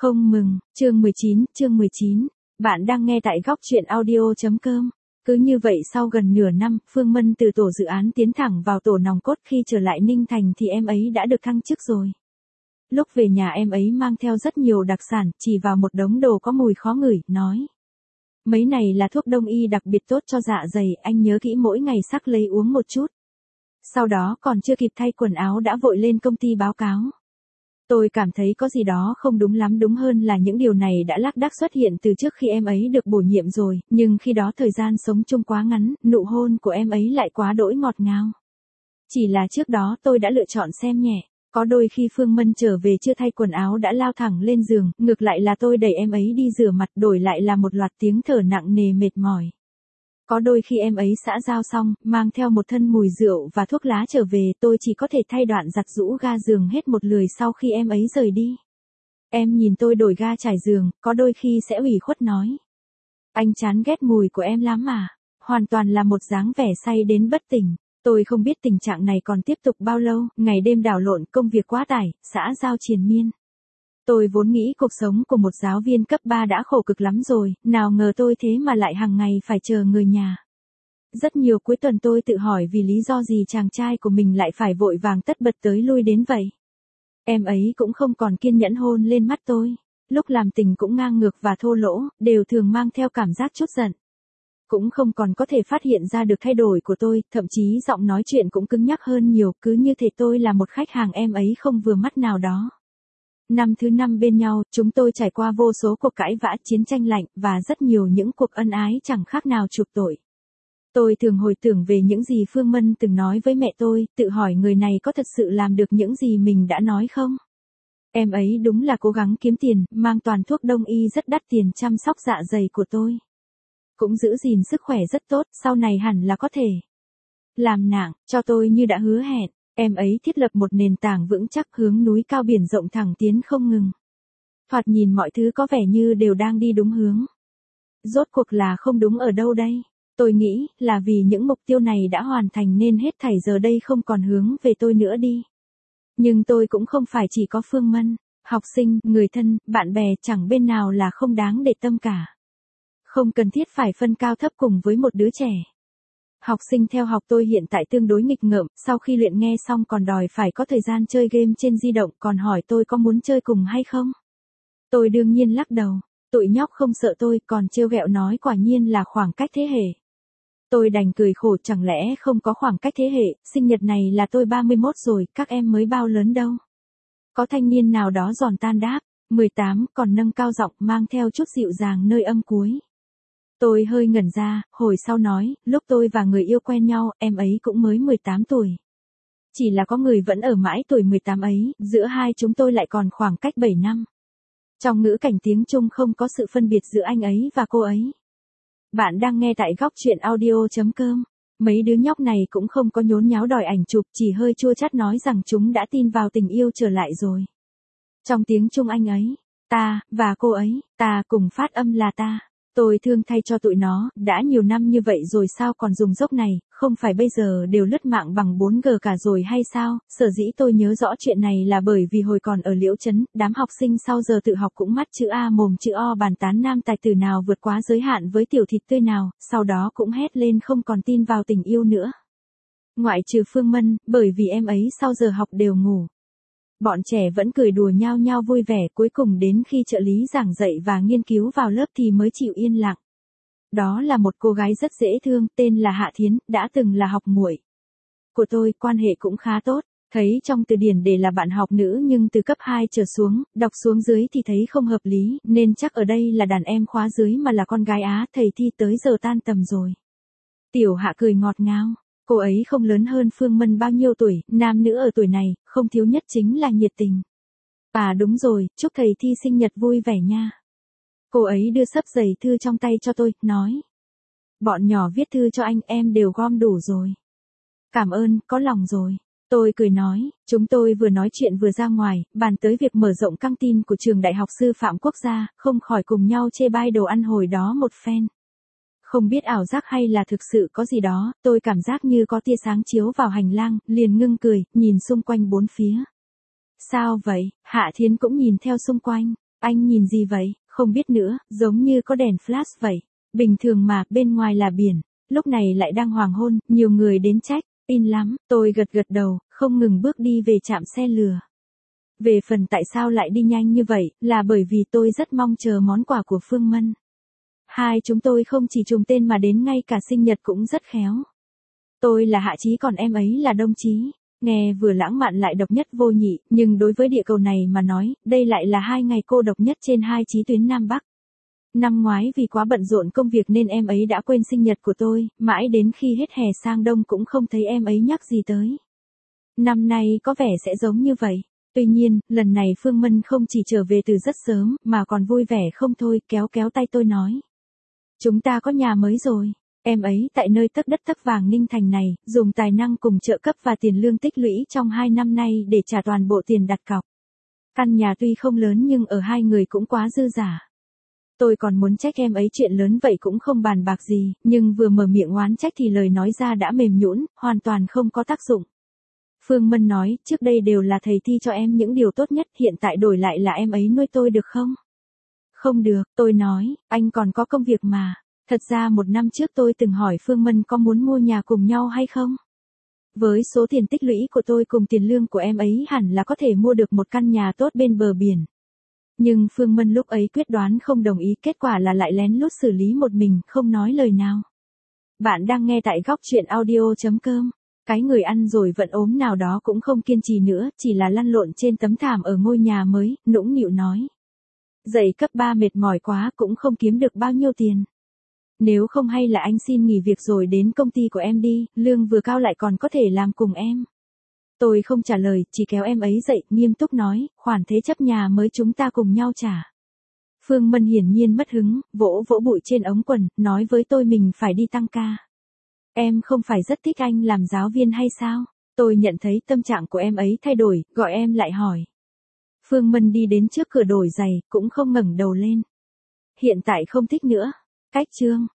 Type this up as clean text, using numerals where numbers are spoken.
Không mừng, chương 19, bạn đang nghe tại góc truyện audio.com. Cứ như vậy sau gần nửa năm, Phương Mân từ tổ dự án tiến thẳng vào tổ nòng cốt, khi trở lại Ninh Thành thì em ấy đã được thăng chức rồi. Lúc về nhà em ấy mang theo rất nhiều đặc sản, chỉ vào một đống đồ có mùi khó ngửi, nói. Mấy này là thuốc đông y đặc biệt tốt cho dạ dày, anh nhớ kỹ mỗi ngày sắc lấy uống một chút. Sau đó còn chưa kịp thay quần áo đã vội lên công ty báo cáo. Tôi cảm thấy có gì đó không đúng lắm, đúng hơn là những điều này đã lác đác xuất hiện từ trước khi em ấy được bổ nhiệm rồi, nhưng khi đó thời gian sống chung quá ngắn, nụ hôn của em ấy lại quá đỗi ngọt ngào. Chỉ là trước đó tôi đã lựa chọn xem nhẹ, có đôi khi Phương Mân trở về chưa thay quần áo đã lao thẳng lên giường, ngược lại là tôi đẩy em ấy đi rửa mặt, đổi lại là một loạt tiếng thở nặng nề mệt mỏi. Có đôi khi em ấy xã giao xong, mang theo một thân mùi rượu và thuốc lá trở về, tôi chỉ có thể thay đoạn giặt giũ ga giường hết một lười sau khi em ấy rời đi. Em nhìn tôi đổi ga trải giường, có đôi khi sẽ ủy khuất nói. Anh chán ghét mùi của em lắm mà. Hoàn toàn là một dáng vẻ say đến bất tỉnh. Tôi không biết tình trạng này còn tiếp tục bao lâu, ngày đêm đảo lộn, công việc quá tải, xã giao triền miên. Tôi vốn nghĩ cuộc sống của một giáo viên cấp 3 đã khổ cực lắm rồi, nào ngờ tôi thế mà lại hàng ngày phải chờ người nhà. Rất nhiều cuối tuần tôi tự hỏi vì lý do gì chàng trai của mình lại phải vội vàng tất bật tới lui đến vậy. Em ấy cũng không còn kiên nhẫn hôn lên mắt tôi, lúc làm tình cũng ngang ngược và thô lỗ, đều thường mang theo cảm giác chút giận. Cũng không còn có thể phát hiện ra được thay đổi của tôi, thậm chí giọng nói chuyện cũng cứng nhắc hơn nhiều, cứ như thể tôi là một khách hàng em ấy không vừa mắt nào đó. Năm thứ 5 bên nhau, chúng tôi trải qua vô số cuộc cãi vã, chiến tranh lạnh, và rất nhiều những cuộc ân ái chẳng khác nào chuộc tội. Tôi thường hồi tưởng về những gì Phương Mân từng nói với mẹ tôi, tự hỏi người này có thật sự làm được những gì mình đã nói không? Em ấy đúng là cố gắng kiếm tiền, mang toàn thuốc đông y rất đắt tiền chăm sóc dạ dày của tôi. Cũng giữ gìn sức khỏe rất tốt, sau này hẳn là có thể làm nạng cho tôi như đã hứa hẹn. Em ấy thiết lập một nền tảng vững chắc, hướng núi cao biển rộng thẳng tiến không ngừng. Thoạt nhìn mọi thứ có vẻ như đều đang đi đúng hướng. Rốt cuộc là không đúng ở đâu đây? Tôi nghĩ là vì những mục tiêu này đã hoàn thành nên hết thảy giờ đây không còn hướng về tôi nữa đi. Nhưng tôi cũng không phải chỉ có Phương Mân, học sinh, người thân, bạn bè, chẳng bên nào là không đáng để tâm cả. Không cần thiết phải phân cao thấp cùng với một đứa trẻ. Học sinh theo học tôi hiện tại tương đối nghịch ngợm, sau khi luyện nghe xong còn đòi phải có thời gian chơi game trên di động, còn hỏi tôi có muốn chơi cùng hay không. Tôi đương nhiên lắc đầu, tụi nhóc không sợ tôi, còn trêu ghẹo nói quả nhiên là khoảng cách thế hệ. Tôi đành cười khổ, chẳng lẽ không có khoảng cách thế hệ, sinh nhật này là tôi 31 rồi, các em mới bao lớn đâu. Có thanh niên nào đó giòn tan đáp, 18, còn nâng cao giọng mang theo chút dịu dàng nơi âm cuối. Tôi hơi ngẩn ra, hồi sau nói, lúc tôi và người yêu quen nhau, em ấy cũng mới 18 tuổi. Chỉ là có người vẫn ở mãi tuổi 18 ấy, giữa hai chúng tôi lại còn khoảng cách 7 năm. Trong ngữ cảnh tiếng Trung không có sự phân biệt giữa anh ấy và cô ấy. Bạn đang nghe tại góc truyện audio.com. Mấy đứa nhóc này cũng không có nhốn nháo đòi ảnh chụp, chỉ hơi chua chát nói rằng chúng đã tin vào tình yêu trở lại rồi. Trong tiếng Trung anh ấy, ta, và cô ấy, ta cùng phát âm là ta. Tôi thương thay cho tụi nó, đã nhiều năm như vậy rồi sao còn dùng dốc này, không phải bây giờ đều lướt mạng bằng 4G cả rồi hay sao? Sở dĩ tôi nhớ rõ chuyện này là bởi vì hồi còn ở Liễu Trấn, đám học sinh sau giờ tự học cũng mắt chữ A mồm chữ O bàn tán nam tài tử nào vượt quá giới hạn với tiểu thịt tươi nào, sau đó cũng hét lên không còn tin vào tình yêu nữa. Ngoại trừ Phương Mân, bởi vì em ấy sau giờ học đều ngủ. Bọn trẻ vẫn cười đùa nhao nhao vui vẻ, cuối cùng đến khi trợ lý giảng dạy và nghiên cứu vào lớp thì mới chịu yên lặng. Đó là một cô gái rất dễ thương, tên là Hạ Thiến, đã từng là học muội của tôi, quan hệ cũng khá tốt. Thấy trong từ điển để là bạn học nữ nhưng từ cấp 2 trở xuống, đọc xuống dưới thì thấy không hợp lý, nên chắc ở đây là đàn em khóa dưới mà là con gái Á, thầy thi tới giờ tan tầm rồi. Tiểu Hạ cười ngọt ngào. Cô ấy không lớn hơn Phương Mân bao nhiêu tuổi, nam nữ ở tuổi này, không thiếu nhất chính là nhiệt tình. À đúng rồi, chúc thầy thi sinh nhật vui vẻ nha. Cô ấy đưa xấp giấy thư trong tay cho tôi, nói. Bọn nhỏ viết thư cho anh em đều gom đủ rồi. Cảm ơn, có lòng rồi. Tôi cười nói, chúng tôi vừa nói chuyện vừa ra ngoài, bàn tới việc mở rộng căng tin của trường Đại học Sư phạm Quốc gia, không khỏi cùng nhau chê bai đồ ăn hồi đó một phen. Không biết ảo giác hay là thực sự có gì đó, tôi cảm giác như có tia sáng chiếu vào hành lang, liền ngưng cười, nhìn xung quanh bốn phía. Sao vậy? Hạ Thiến cũng nhìn theo xung quanh. Anh nhìn gì vậy? Không biết nữa, giống như có đèn flash vậy. Bình thường mà, bên ngoài là biển. Lúc này lại đang hoàng hôn, nhiều người đến trách. In lắm, tôi gật gật đầu, không ngừng bước đi về trạm xe lửa. Về phần tại sao lại đi nhanh như vậy, là bởi vì tôi rất mong chờ món quà của Phương Mân. Hai chúng tôi không chỉ trùng tên mà đến ngay cả sinh nhật cũng rất khéo. Tôi là Hạ Chí còn em ấy là Đông Chí. Nghe vừa lãng mạn lại độc nhất vô nhị, nhưng đối với địa cầu này mà nói, đây lại là 2 ngày cô độc nhất trên 2 chí tuyến Nam Bắc. Năm ngoái vì quá bận rộn công việc nên em ấy đã quên sinh nhật của tôi, mãi đến khi hết hè sang đông cũng không thấy em ấy nhắc gì tới. Năm nay có vẻ sẽ giống như vậy. Tuy nhiên, lần này Phương Mân không chỉ trở về từ rất sớm, mà còn vui vẻ không thôi, kéo kéo tay tôi nói. Chúng ta có nhà mới rồi. Em ấy tại nơi tấc đất tấc vàng Ninh Thành này, dùng tài năng cùng trợ cấp và tiền lương tích lũy trong 2 năm nay để trả toàn bộ tiền đặt cọc. Căn nhà tuy không lớn nhưng ở hai người cũng quá dư giả. Tôi còn muốn trách em ấy chuyện lớn vậy cũng không bàn bạc gì, nhưng vừa mở miệng oán trách thì lời nói ra đã mềm nhũn, hoàn toàn không có tác dụng. Phương Mân nói, trước đây đều là thầy thi cho em những điều tốt nhất, hiện tại đổi lại là em ấy nuôi tôi được không? Không được, tôi nói, anh còn có công việc mà. Thật ra 1 năm trước tôi từng hỏi Phương Mân có muốn mua nhà cùng nhau hay không? Với số tiền tích lũy của tôi cùng tiền lương của em ấy hẳn là có thể mua được một căn nhà tốt bên bờ biển. Nhưng Phương Mân lúc ấy quyết đoán không đồng ý, kết quả là lại lén lút xử lý một mình, không nói lời nào. Bạn đang nghe tại góc chuyện audio.com. Cái người ăn rồi vận ốm nào đó cũng không kiên trì nữa, chỉ là lăn lộn trên tấm thảm ở ngôi nhà mới, nũng nịu nói. Dạy cấp 3 mệt mỏi quá cũng không kiếm được bao nhiêu tiền. Nếu không hay là anh xin nghỉ việc rồi đến công ty của em đi, lương vừa cao lại còn có thể làm cùng em. Tôi không trả lời, chỉ kéo em ấy dậy, nghiêm túc nói, khoản thế chấp nhà mới chúng ta cùng nhau trả. Phương Mân hiển nhiên mất hứng, vỗ vỗ bụi trên ống quần, nói với tôi mình phải đi tăng ca. Em không phải rất thích anh làm giáo viên hay sao? Tôi nhận thấy tâm trạng của em ấy thay đổi, gọi em lại hỏi. Phương Mân đi đến trước cửa đổi giày, cũng không ngẩng đầu lên. Hiện tại không thích nữa. Cách chương.